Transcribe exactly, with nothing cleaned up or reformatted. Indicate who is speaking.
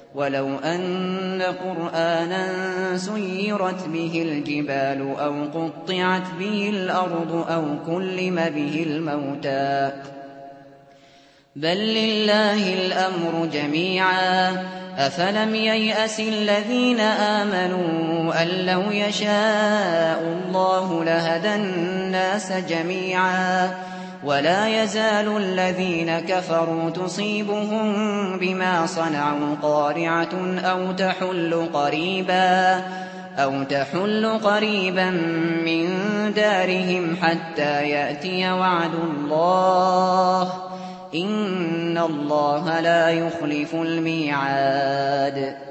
Speaker 1: ولو أن قرآنا سيرت به الجبال أو قطعت به الأرض أو كلم به الموتى بل لله الأمر جميعا أفلم ييأس الذين آمنوا أن لو يشاء الله لهدى الناس جميعا ولا يزال الذين كفروا تصيبهم بما صنعوا قارعة أو تحل قريبا أو تحل قريبا من دارهم حتى يأتي وعد الله إن الله لا يخلف الميعاد